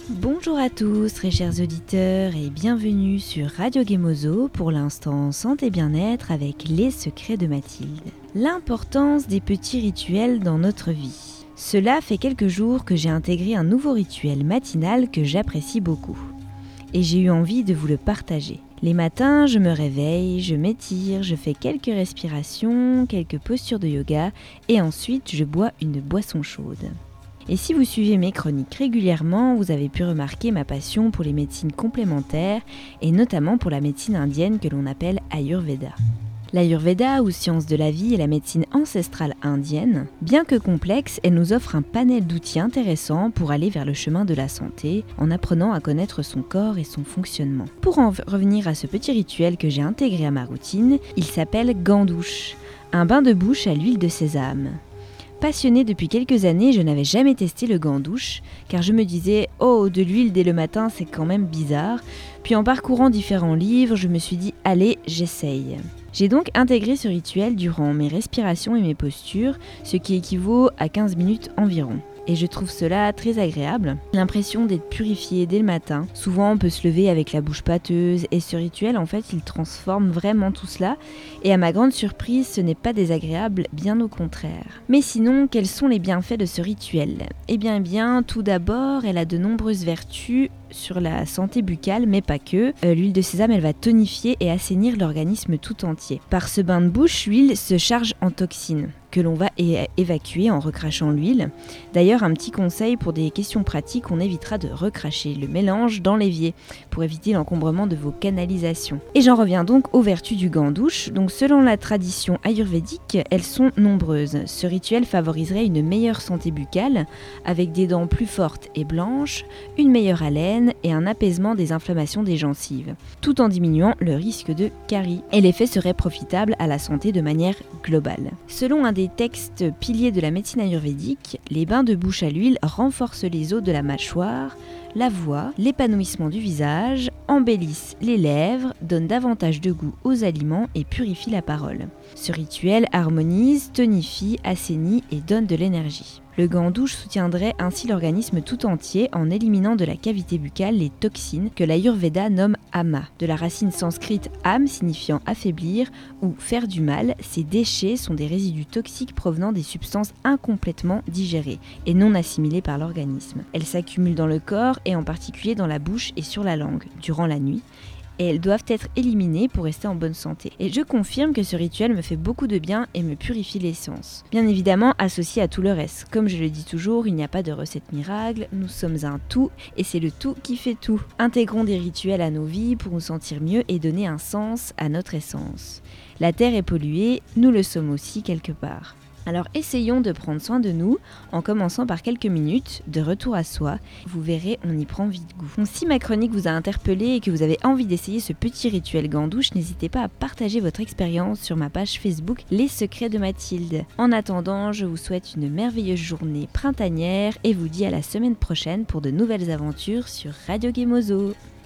Bonjour à tous, très chers auditeurs, et bienvenue sur Radio Gemozo pour l'instant santé bien-être avec les secrets de Mathilde. L'importance des petits rituels dans notre vie. Cela fait quelques jours que j'ai intégré un nouveau rituel matinal que j'apprécie beaucoup. Et j'ai eu envie de vous le partager. Les matins, je me réveille, je m'étire, je fais quelques respirations, quelques postures de yoga et ensuite je bois une boisson chaude. Et si vous suivez mes chroniques régulièrement, vous avez pu remarquer ma passion pour les médecines complémentaires et notamment pour la médecine indienne que l'on appelle Ayurveda. L'Ayurveda, ou science de la vie, est la médecine ancestrale indienne. Bien que complexe, elle nous offre un panel d'outils intéressants pour aller vers le chemin de la santé, en apprenant à connaître son corps et son fonctionnement. Pour en revenir à ce petit rituel que j'ai intégré à ma routine, il s'appelle gandouche, un bain de bouche à l'huile de sésame. Passionnée depuis quelques années, je n'avais jamais testé le gandouche, car je me disais « Oh, de l'huile dès le matin, c'est quand même bizarre ». Puis en parcourant différents livres, je me suis dit « Allez, j'essaye ». J'ai donc intégré ce rituel durant mes respirations et mes postures, ce qui équivaut à 15 minutes environ. Et je trouve cela très agréable, l'impression d'être purifié dès le matin. Souvent on peut se lever avec la bouche pâteuse et ce rituel en fait il transforme vraiment tout cela et à ma grande surprise ce n'est pas désagréable, bien au contraire. Mais sinon quels sont les bienfaits de ce rituel ? Eh bien tout d'abord elle a de nombreuses vertus sur la santé buccale mais pas que. L'huile de sésame elle va tonifier et assainir l'organisme tout entier. Par ce bain de bouche l'huile se charge en toxines que l'on va évacuer en recrachant l'huile. D'ailleurs, un petit conseil pour des questions pratiques, on évitera de recracher le mélange dans l'évier pour éviter l'encombrement de vos canalisations. Et j'en reviens donc aux vertus du gandouche. Donc selon la tradition ayurvédique, elles sont nombreuses. Ce rituel favoriserait une meilleure santé buccale avec des dents plus fortes et blanches, une meilleure haleine et un apaisement des inflammations des gencives, tout en diminuant le risque de carie. Et l'effet serait profitable à la santé de manière globale. Selon un des textes piliers de la médecine ayurvédique, les bains de bouche à l'huile renforcent les os de la mâchoire, la voix, l'épanouissement du visage, embellissent les lèvres, donnent davantage de goût aux aliments et purifient la parole. Ce rituel harmonise, tonifie, assainit et donne de l'énergie. Le gandouche soutiendrait ainsi l'organisme tout entier en éliminant de la cavité buccale les toxines que l'Ayurveda nomme ama. De la racine sanscrite am signifiant affaiblir ou faire du mal, ces déchets sont des résidus toxiques provenant des substances incomplètement digérées et non assimilées par l'organisme. Elles s'accumulent dans le corps et en particulier dans la bouche et sur la langue durant la nuit. Et elles doivent être éliminées pour rester en bonne santé. Et je confirme que ce rituel me fait beaucoup de bien et me purifie l'essence. Bien évidemment associé à tout le reste. Comme je le dis toujours, il n'y a pas de recette miracle, nous sommes un tout et c'est le tout qui fait tout. Intégrons des rituels à nos vies pour nous sentir mieux et donner un sens à notre essence. La terre est polluée, nous le sommes aussi quelque part. Alors essayons de prendre soin de nous en commençant par quelques minutes de retour à soi. Vous verrez, on y prend vite goût. Donc, si ma chronique vous a interpellé et que vous avez envie d'essayer ce petit rituel gandouche, n'hésitez pas à partager votre expérience sur ma page Facebook Les Secrets de Mathilde. En attendant, je vous souhaite une merveilleuse journée printanière et vous dis à la semaine prochaine pour de nouvelles aventures sur Radio Gemozo.